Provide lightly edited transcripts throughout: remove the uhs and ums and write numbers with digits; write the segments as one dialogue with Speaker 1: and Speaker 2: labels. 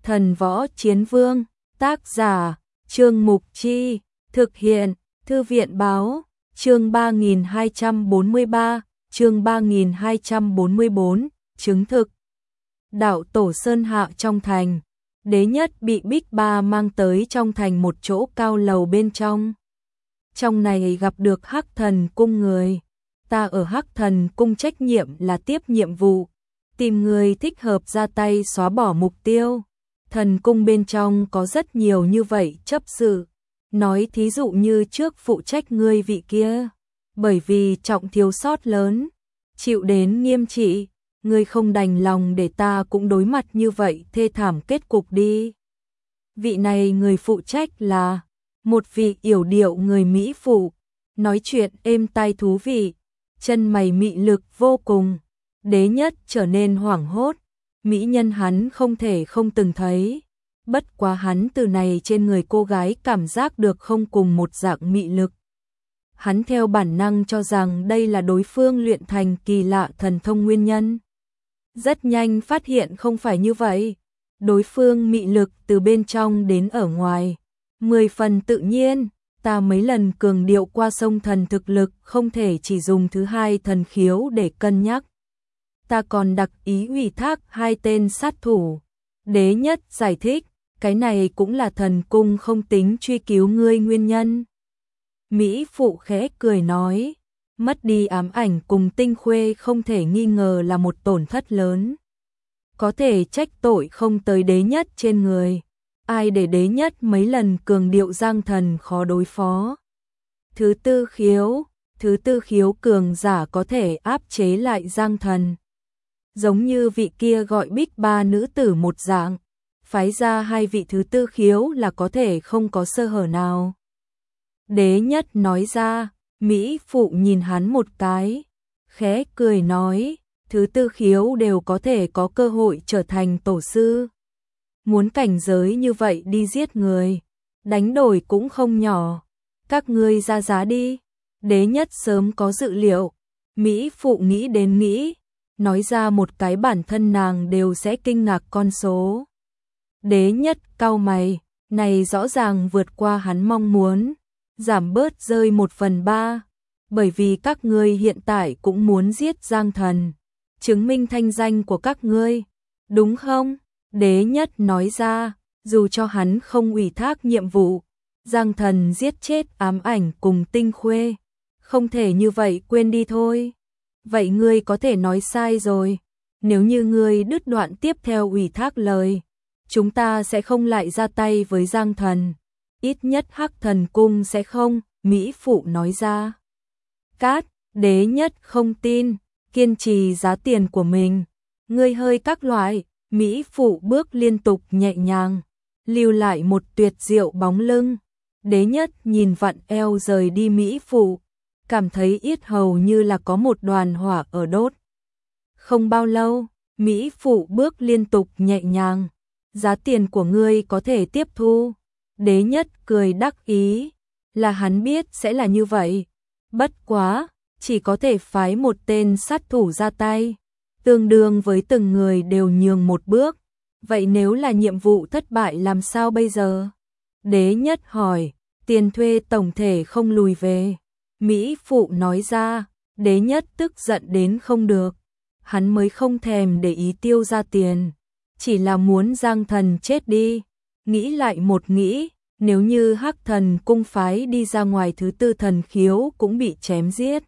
Speaker 1: Thần Võ Chiến Vương, tác giả, Trương Mục Chi, thực hiện, Thư viện Báo, chương 3243, chương 3244, chứng thực. Đạo tổ Sơn Hạ trong thành, Đế Nhất bị Bích Ba mang tới trong thành một chỗ cao lầu bên trong. Trong này gặp được Hắc Thần Cung người. Ta ở Hắc Thần Cung trách nhiệm là tiếp nhiệm vụ, tìm người thích hợp ra tay xóa bỏ mục tiêu. Thần cung bên trong có rất nhiều như vậy chấp sự. Nói thí dụ như trước phụ trách ngươi vị kia, bởi vì trọng thiếu sót lớn, chịu đến nghiêm trị, ngươi không đành lòng để ta cũng đối mặt như vậy thê thảm kết cục đi. Vị này người phụ trách là một vị yểu điệu người Mỹ phụ, nói chuyện êm tai thú vị, chân mày mị lực vô cùng. Đế Nhất trở nên hoảng hốt, mỹ nhân hắn không thể không từng thấy. Bất quá hắn từ này trên người cô gái cảm giác được không cùng một dạng mị lực. Hắn theo bản năng cho rằng đây là đối phương luyện thành kỳ lạ thần thông nguyên nhân. Rất nhanh phát hiện không phải như vậy. Đối phương mị lực từ bên trong đến ở ngoài 10 phần tự nhiên. Ta mấy lần cường điệu qua sông thần thực lực không thể chỉ dùng thứ hai thần khiếu để cân nhắc. Ta còn đặc ý ủy thác 2 tên sát thủ. Đế Nhất giải thích, cái này cũng là thần cung không tính truy cứu ngươi nguyên nhân. Mỹ phụ khẽ cười nói, mất đi ám ảnh cùng Tinh Khuê không thể nghi ngờ là một tổn thất lớn. Có thể trách tội không tới Đế Nhất trên người. Ai để Đế Nhất mấy lần cường điệu Giang Thần khó đối phó. Thứ tư khiếu cường giả có thể áp chế lại Giang Thần. Giống như vị kia gọi Bích Ba nữ tử một dạng, phái ra 2 vị thứ tư khiếu là có thể không có sơ hở nào. Đế Nhất nói ra, Mỹ phụ nhìn hắn một cái, khẽ cười nói, thứ tư khiếu đều có thể có cơ hội trở thành tổ sư. Muốn cảnh giới như vậy đi giết người, đánh đổi cũng không nhỏ. Các ngươi ra giá đi. Đế Nhất sớm có dự liệu. Mỹ phụ nghĩ đến nghĩ, nói ra một cái bản thân nàng đều sẽ kinh ngạc con số. Đế Nhất cau mày, này rõ ràng vượt qua hắn mong muốn, giảm bớt rơi 1/3, bởi vì các ngươi hiện tại cũng muốn giết Giang Thần, chứng minh thanh danh của các ngươi, đúng không? Đế Nhất nói ra, dù cho hắn không ủy thác nhiệm vụ, Giang Thần giết chết ám ảnh cùng Tinh Khuê, không thể như vậy quên đi thôi. Vậy ngươi có thể nói sai rồi, nếu như ngươi đứt đoạn tiếp theo ủy thác lời, chúng ta sẽ không lại ra tay với Giang Thần, ít nhất Hắc Thần Cung sẽ không, Mỹ phụ nói ra. Cát, Đế Nhất không tin, kiên trì giá tiền của mình, ngươi hơi các loại. Mỹ phụ bước liên tục nhẹ nhàng, lưu lại một tuyệt diệu bóng lưng. Đế Nhất nhìn vặn eo rời đi Mỹ phụ, cảm thấy yết hầu như là có một đoàn hỏa ở đốt. Không bao lâu, Mỹ phụ bước liên tục nhẹ nhàng, giá tiền của ngươi có thể tiếp thu. Đế Nhất cười đắc ý, là hắn biết sẽ là như vậy. Bất quá, chỉ có thể phái một tên sát thủ ra tay, tương đương với từng người đều nhường một bước. Vậy nếu là nhiệm vụ thất bại làm sao bây giờ? Đế Nhất hỏi, tiền thuê tổng thể không lùi về. Mỹ phụ nói ra, Đế Nhất tức giận đến không được. Hắn mới không thèm để ý tiêu ra tiền, chỉ là muốn Giang Thần chết đi. Nghĩ lại một nghĩ, nếu như Hắc Thần Cung phái đi ra ngoài thứ tư thần khiếu cũng bị chém giết.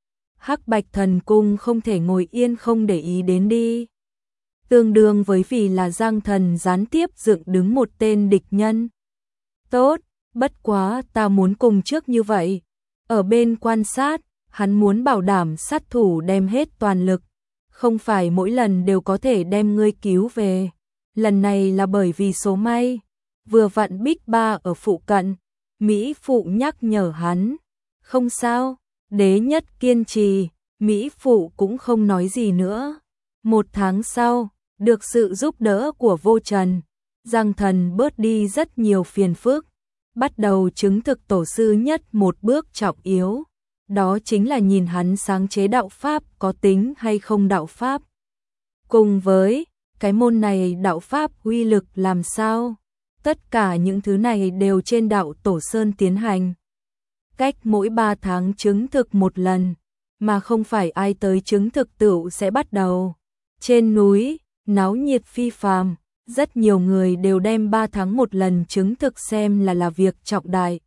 Speaker 1: Hắc Bạch Thần Cung không thể ngồi yên không để ý đến đi. Tương đương với vì là Giang Thần gián tiếp dựng đứng một tên địch nhân. Tốt, bất quá ta muốn cùng trước như vậy. Ở bên quan sát, hắn muốn bảo đảm sát thủ đem hết toàn lực. Không phải mỗi lần đều có thể đem ngươi cứu về. Lần này là bởi vì số may. Vừa vặn Bích Ba ở phụ cận. Mỹ phụ nhắc nhở hắn. Không sao. Đế Nhất kiên trì, Mỹ phụ cũng không nói gì nữa. 1 tháng sau, được sự giúp đỡ của Vô Trần, Giang Thần bớt đi rất nhiều phiền phức, bắt đầu chứng thực tổ sư nhất một bước trọng yếu. Đó chính là nhìn hắn sáng chế đạo pháp có tính hay không đạo pháp. Cùng với cái môn này đạo pháp uy lực làm sao? Tất cả những thứ này đều trên đạo Tổ Sơn tiến hành. Cách mỗi 3 tháng chứng thực một lần, mà không phải ai tới chứng thực tựu sẽ bắt đầu. Trên núi, náo nhiệt phi phàm, rất nhiều người đều đem 3 tháng một lần chứng thực xem là việc trọng đại.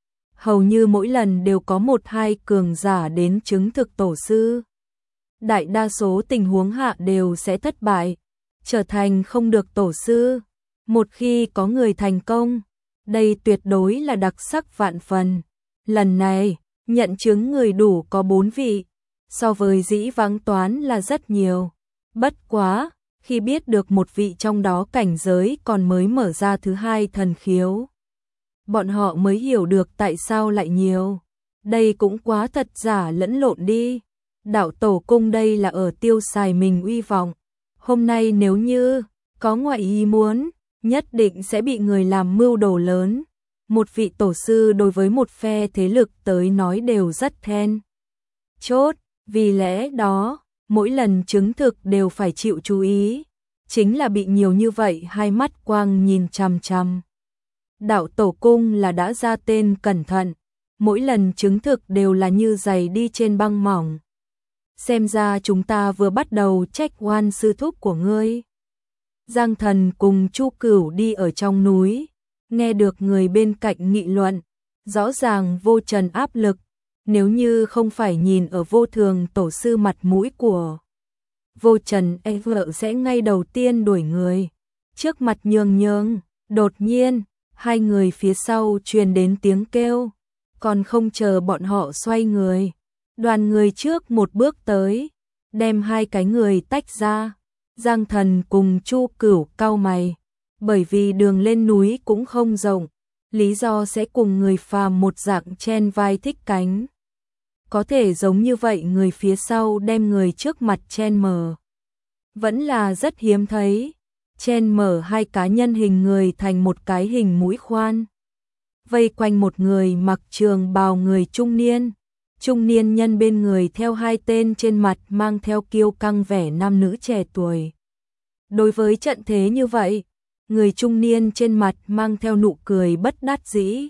Speaker 1: Hầu như mỗi lần đều có 1-2 cường giả đến chứng thực tổ sư. Đại đa số tình huống hạ đều sẽ thất bại, trở thành không được tổ sư. Một khi có người thành công, đây tuyệt đối là đặc sắc vạn phần. Lần này, nhận chứng người đủ có 4 vị, so với dĩ vãng toán là rất nhiều. Bất quá, khi biết được một vị trong đó cảnh giới còn mới mở ra thứ 2 thần khiếu, bọn họ mới hiểu được tại sao lại nhiều. Đây cũng quá thật giả lẫn lộn đi. Đạo tổ cung đây là ở tiêu xài mình uy vọng. Hôm nay nếu như có ngoại ý muốn, nhất định sẽ bị người làm mưu đồ lớn. Một vị tổ sư đối với một phe thế lực tới nói đều rất then chốt, vì lẽ đó, mỗi lần chứng thực đều phải chịu chú ý, chính là bị nhiều như vậy hai mắt quang nhìn chằm chằm. Đạo tổ cung là đã ra tên cẩn thận, mỗi lần chứng thực đều là như giày đi trên băng mỏng. Xem ra chúng ta vừa bắt đầu trách oan sư thúc của ngươi. Giang Thần cùng Chu Cửu đi ở trong núi, nghe được người bên cạnh nghị luận, rõ ràng vô trần áp lực, nếu như không phải nhìn ở vô thường tổ sư mặt mũi của vô trần vợ sẽ ngay đầu tiên đuổi người. Trước mặt nhường nhường, đột nhiên, hai người phía sau truyền đến tiếng kêu, còn không chờ bọn họ xoay người. Đoàn người trước một bước tới, đem hai cái người tách ra. Giang Thần cùng Chu Cửu cau mày, bởi vì đường lên núi cũng không rộng, lý do sẽ cùng người phàm một dạng chen vai thích cánh. Có thể giống như vậy người phía sau đem người trước mặt chen mở, vẫn là rất hiếm thấy. Chen mở hai cá nhân hình người thành một cái hình mũi khoan, vây quanh một người mặc trường bào người trung niên. Trung niên nhân bên người theo hai tên trên mặt mang theo kiêu căng vẻ nam nữ trẻ tuổi. Đối với trận thế như vậy, người trung niên trên mặt mang theo nụ cười bất đắc dĩ.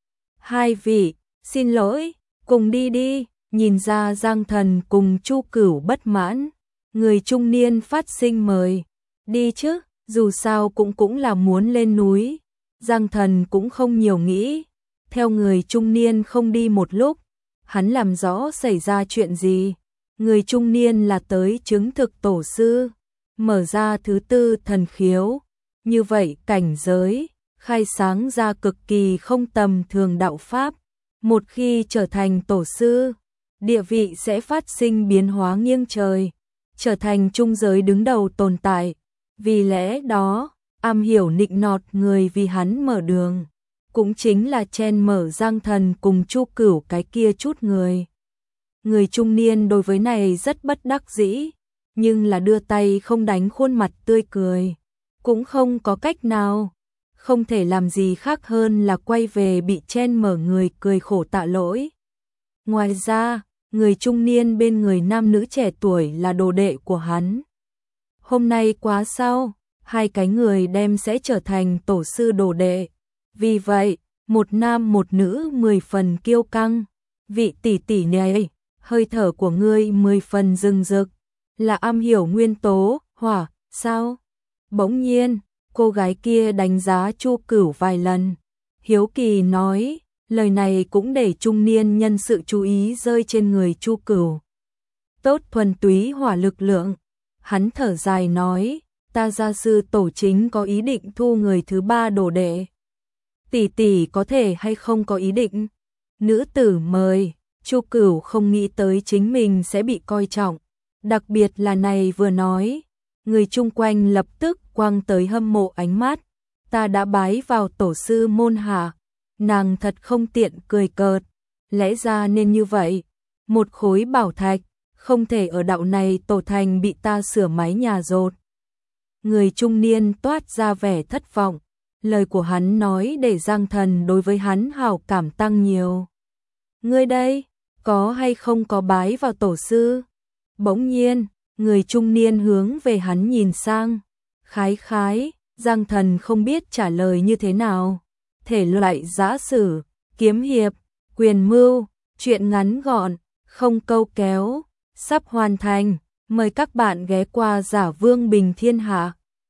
Speaker 1: Hai vị, xin lỗi, cùng đi đi. Nhìn ra Giang Thần cùng Chu Cửu bất mãn, người trung niên phát sinh mời. Đi chứ, dù sao cũng là muốn lên núi. Giang Thần cũng không nhiều nghĩ, theo người trung niên không đi một lúc. Hắn làm rõ xảy ra chuyện gì. Người trung niên là tới chứng thực tổ sư, mở ra thứ 4 thần khiếu. Như vậy cảnh giới, khai sáng ra cực kỳ không tầm thường đạo pháp. Một khi trở thành tổ sư, địa vị sẽ phát sinh biến hóa nghiêng trời, trở thành trung giới đứng đầu tồn tại. Vì lẽ đó, am hiểu nịnh nọt người vì hắn mở đường. Cũng chính là chen mở Giang Thần cùng Chu Cửu cái kia chút người. Người trung niên đối với này rất bất đắc dĩ, nhưng là đưa tay không đánh khuôn mặt tươi cười. Cũng không có cách nào, không thể làm gì khác hơn là quay về bị chen mở người cười khổ tạ lỗi. Ngoài ra, người trung niên bên người nam nữ trẻ tuổi là đồ đệ của hắn. Hôm nay quá sau, hai cái người đem sẽ trở thành tổ sư đồ đệ. Vì vậy, một nam một nữ 10 phần kiêu căng. Vị tỷ tỷ này, hơi thở của ngươi 10 phần rừng rực, là am hiểu nguyên tố, hỏa, sao? Bỗng nhiên, cô gái kia đánh giá Chu Cửu vài lần. Hiếu kỳ nói, lời này cũng để trung niên nhân sự chú ý rơi trên người Chu Cửu. Tốt thuần túy hỏa lực lượng. Hắn thở dài nói, ta gia sư tổ chính có ý định thu người thứ 3 đồ đệ. Tỷ tỷ có thể hay không có ý định? Nữ tử mời. Chu Cửu không nghĩ tới chính mình sẽ bị coi trọng. Đặc biệt là này vừa nói, người chung quanh lập tức quăng tới hâm mộ ánh mắt. Ta đã bái vào tổ sư môn hạ. Nàng thật không tiện cười cợt. Lẽ ra nên như vậy. Một khối bảo thạch, không thể ở đạo này tổ thành bị ta sửa mái nhà rột. Người trung niên toát ra vẻ thất vọng. Lời của hắn nói để Giang Thần đối với hắn hảo cảm tăng nhiều. Ngươi đây, có hay không có bái vào tổ sư? Bỗng nhiên, người trung niên hướng về hắn nhìn sang. Khái khái, Giang Thần không biết trả lời như thế nào. Thể loại giã sử, kiếm hiệp, quyền mưu, truyện ngắn gọn, không câu kéo, sắp hoàn thành. Mời các bạn ghé qua Giả Vương Bình Thiên Hạ.